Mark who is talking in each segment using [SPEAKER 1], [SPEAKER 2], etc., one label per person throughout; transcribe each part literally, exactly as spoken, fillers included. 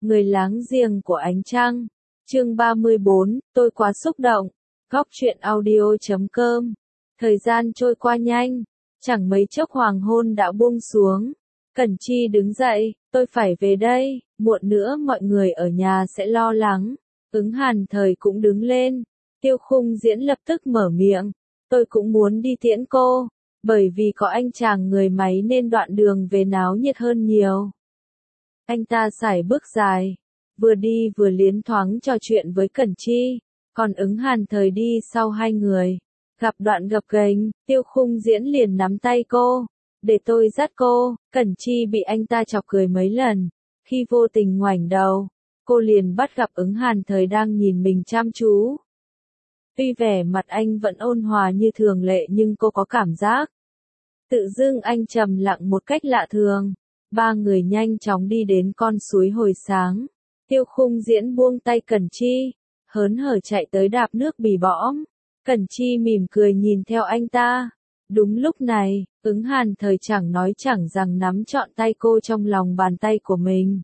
[SPEAKER 1] người láng giềng của ánh trăng. Chương ba mươi bốn, tôi quá xúc động. Góc truyện audio chấm com. Thời gian trôi qua nhanh, chẳng mấy chốc hoàng hôn đã buông xuống. Cẩn Chi đứng dậy, tôi phải về đây, muộn nữa mọi người ở nhà sẽ lo lắng. Ứng Hàn Thời cũng đứng lên. Tiêu Khung Diễn lập tức mở miệng, tôi cũng muốn đi tiễn cô, bởi vì có anh chàng người máy nên đoạn đường về náo nhiệt hơn nhiều. Anh ta sải bước dài, vừa đi vừa liến thoáng trò chuyện với Cẩn Chi, còn Ứng Hàn Thời đi sau hai người. Gặp đoạn gập ghềnh, Tiêu Khung Diễn liền nắm tay cô, để tôi dắt cô. Cẩn Chi bị anh ta chọc cười mấy lần, khi vô tình ngoảnh đầu, cô liền bắt gặp Ứng Hàn Thời đang nhìn mình chăm chú. Tuy vẻ mặt anh vẫn ôn hòa như thường lệ nhưng cô có cảm giác tự dưng anh trầm lặng một cách lạ thường. Ba người nhanh chóng đi đến con suối hồi sáng. Tiêu Khung Diễn buông tay Cẩn Chi, hớn hở chạy tới đạp nước bì bõm. Cẩn Chi mỉm cười nhìn theo anh ta. Đúng lúc này, Ứng Hàn Thời chẳng nói chẳng rằng nắm trọn tay cô trong lòng bàn tay của mình.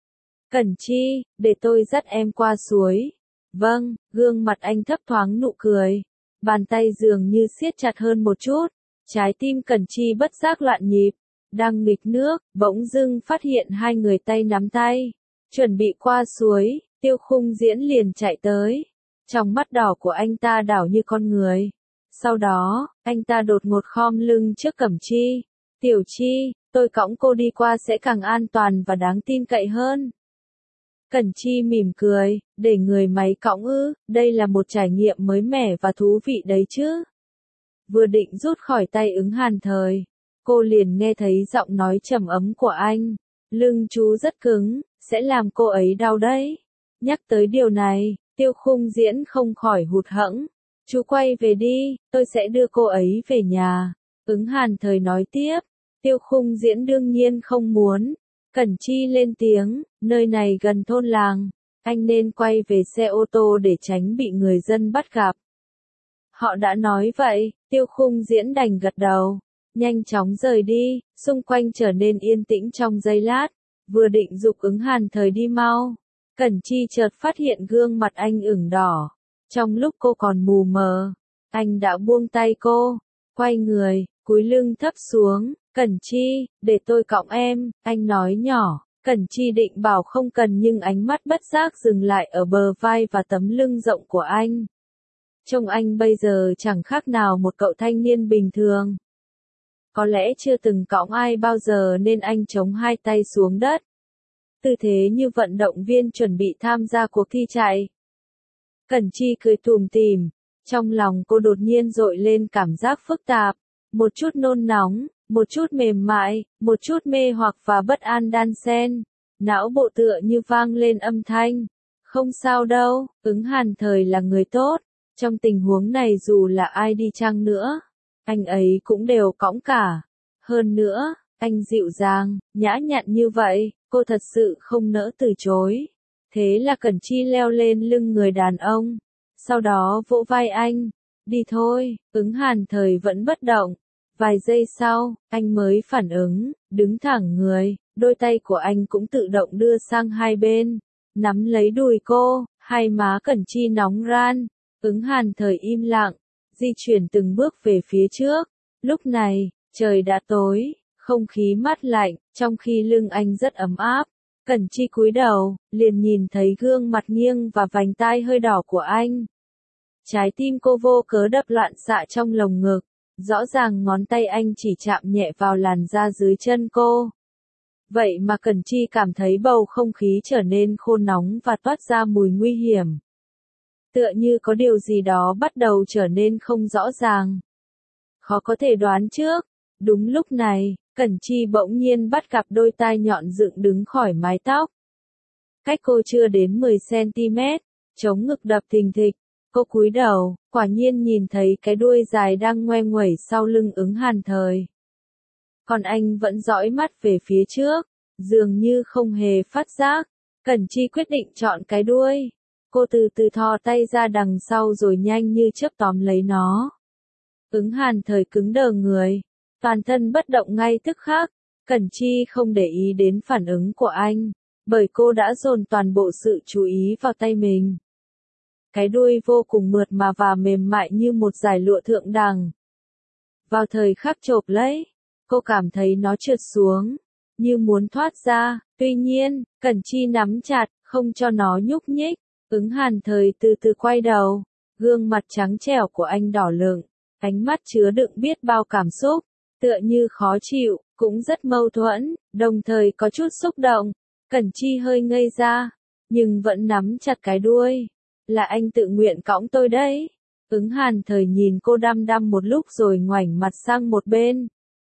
[SPEAKER 1] Cẩn Chi, để tôi dắt em qua suối. Vâng, gương mặt anh thấp thoáng nụ cười. Bàn tay dường như siết chặt hơn một chút. Trái tim Cẩn Chi bất giác loạn nhịp. Đang nghịch nước, bỗng dưng phát hiện hai người tay nắm tay. Chuẩn bị qua suối, Tiêu Khung Diễn liền chạy tới. Trong mắt đỏ của anh ta đảo như con người. Sau đó, anh ta đột ngột khom lưng trước Cẩm Chi. Tiểu Chi, tôi cõng cô đi qua sẽ càng an toàn và đáng tin cậy hơn. Cẩn Chi mỉm cười, để người máy cõng ư, đây là một trải nghiệm mới mẻ và thú vị đấy chứ. Vừa định rút khỏi tay Ứng Hàn Thời, cô liền nghe thấy giọng nói trầm ấm của anh. Lưng chú rất cứng, sẽ làm cô ấy đau đấy. Nhắc tới điều này, Tiêu Khung Diễn không khỏi hụt hẫng. Chú quay về đi, tôi sẽ đưa cô ấy về nhà. Ứng Hàn Thời nói tiếp. Tiêu Khung Diễn đương nhiên không muốn. Cẩn Chi lên tiếng, nơi này gần thôn làng, anh nên quay về xe ô tô để tránh bị người dân bắt gặp. Họ đã nói vậy, Tiêu Khung Diễn đành gật đầu, nhanh chóng rời đi, xung quanh trở nên yên tĩnh trong giây lát, vừa định giục Ứng Hàn Thời đi mau. Cẩn Chi chợt phát hiện gương mặt anh ửng đỏ, trong lúc cô còn mù mờ, anh đã buông tay cô, quay người, cúi lưng thấp xuống. Cẩn Chi, để tôi cõng em, anh nói nhỏ. Cẩn Chi định bảo không cần nhưng ánh mắt bất giác dừng lại ở bờ vai và tấm lưng rộng của anh. Trông anh bây giờ chẳng khác nào một cậu thanh niên bình thường. Có lẽ chưa từng cõng ai bao giờ nên anh chống hai tay xuống đất. Tư thế như vận động viên chuẩn bị tham gia cuộc thi chạy. Cẩn Chi cười tủm tỉm, trong lòng cô đột nhiên dội lên cảm giác phức tạp, một chút nôn nóng, một chút mềm mại, một chút mê hoặc và bất an đan xen. Não bộ tựa như vang lên âm thanh. Không sao đâu, Ứng Hàn Thời là người tốt. Trong tình huống này dù là ai đi chăng nữa, anh ấy cũng đều cõng cả. Hơn nữa, anh dịu dàng, nhã nhặn như vậy, cô thật sự không nỡ từ chối. Thế là Cẩn Chi leo lên lưng người đàn ông. Sau đó vỗ vai anh. Đi thôi, Ứng Hàn Thời vẫn bất động. Vài giây sau, anh mới phản ứng, đứng thẳng người, đôi tay của anh cũng tự động đưa sang hai bên, nắm lấy đùi cô, hai má Cẩn Chi nóng ran. Ứng Hàn Thời im lặng, di chuyển từng bước về phía trước. Lúc này, trời đã tối, không khí mát lạnh, trong khi lưng anh rất ấm áp. Cẩn Chi cúi đầu, liền nhìn thấy gương mặt nghiêng và vành tai hơi đỏ của anh. Trái tim cô vô cớ đập loạn xạ trong lồng ngực. Rõ ràng ngón tay anh chỉ chạm nhẹ vào làn da dưới chân cô. Vậy mà Cẩn Chi cảm thấy bầu không khí trở nên khô nóng và toát ra mùi nguy hiểm. Tựa như có điều gì đó bắt đầu trở nên không rõ ràng. Khó có thể đoán trước. Đúng lúc này, Cẩn Chi bỗng nhiên bắt gặp đôi tai nhọn dựng đứng khỏi mái tóc. Cách cô chưa đến mười xăng ti mét, chống ngực đập thình thịch. Cô cúi đầu, quả nhiên nhìn thấy cái đuôi dài đang ngoe nguẩy sau lưng Ứng Hàn Thời. Còn anh vẫn dõi mắt về phía trước, dường như không hề phát giác. Cẩn Chi quyết định chọn cái đuôi. Cô từ từ thò tay ra đằng sau rồi nhanh như chớp tóm lấy nó. Ứng Hàn Thời cứng đờ người, toàn thân bất động ngay tức khắc. Cẩn Chi không để ý đến phản ứng của anh, bởi cô đã dồn toàn bộ sự chú ý vào tay mình. Cái đuôi vô cùng mượt mà và mềm mại như một dải lụa thượng đẳng. Vào thời khắc chộp lấy, cô cảm thấy nó trượt xuống, như muốn thoát ra, tuy nhiên, Cẩn Chi nắm chặt, không cho nó nhúc nhích. Ứng Hàn Thời từ từ quay đầu, gương mặt trắng trẻo của anh đỏ lựng, ánh mắt chứa đựng biết bao cảm xúc, tựa như khó chịu, cũng rất mâu thuẫn, đồng thời có chút xúc động. Cẩn Chi hơi ngây ra, nhưng vẫn nắm chặt cái đuôi. Là anh tự nguyện cõng tôi đấy. Ứng Hàn Thời nhìn cô đăm đăm một lúc rồi ngoảnh mặt sang một bên.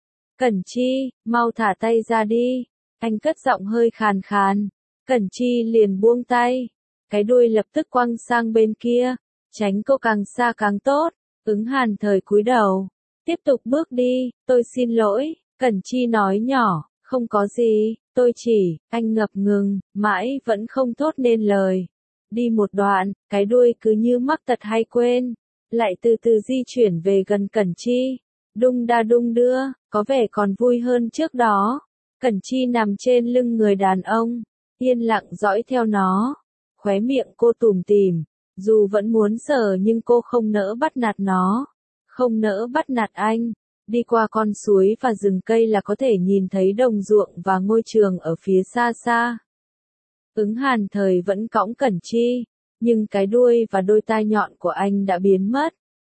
[SPEAKER 1] Cẩn Chi, mau thả tay ra đi. Anh cất giọng hơi khàn khàn. Cẩn Chi liền buông tay. Cái đuôi lập tức quăng sang bên kia. Tránh cô càng xa càng tốt. Ứng Hàn Thời cúi đầu. Tiếp tục bước đi. Tôi xin lỗi. Cẩn Chi nói nhỏ. Không có gì. Tôi chỉ. Anh ngập ngừng. Mãi vẫn không thốt nên lời. Đi một đoạn. Cái đuôi cứ như mắc tật hay quên. Lại từ từ di chuyển về gần Cẩn Chi. Đung đa đung đưa. Có vẻ còn vui hơn trước đó. Cẩn Chi nằm trên lưng người đàn ông. Yên lặng dõi theo nó. Khóe miệng cô tủm tỉm. Dù vẫn muốn sờ nhưng cô không nỡ bắt nạt nó. Không nỡ bắt nạt anh. Đi qua con suối và rừng cây là có thể nhìn thấy đồng ruộng và ngôi trường ở phía xa xa. Ứng Hàn Thời vẫn cõng Cẩn Chi, nhưng cái đuôi và đôi tai nhọn của anh đã biến mất.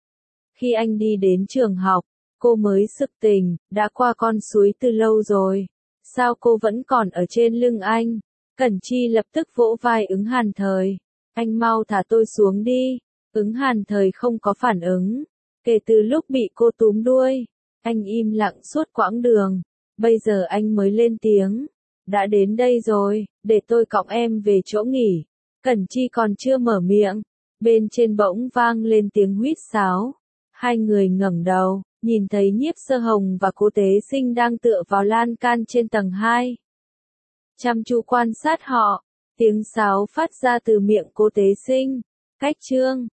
[SPEAKER 1] Khi anh đi đến trường học, cô mới sực tỉnh, đã qua con suối từ lâu rồi. Sao cô vẫn còn ở trên lưng anh? Cẩn Chi lập tức vỗ vai Ứng Hàn Thời. Anh mau thả tôi xuống đi. Ứng Hàn Thời không có phản ứng. Kể từ lúc bị cô túm đuôi, anh im lặng suốt quãng đường. Bây giờ anh mới lên tiếng. Đã đến đây rồi, để tôi cõng em về chỗ nghỉ. Cẩn Chi còn chưa mở miệng. Bên trên bỗng vang lên tiếng huýt sáo. Hai người ngẩng đầu, nhìn thấy Nhiếp Sơ Hồng và Cố Tế Sinh đang tựa vào lan can trên tầng hai. Chăm chú quan sát họ, tiếng sáo phát ra từ miệng Cố Tế Sinh. Cách chương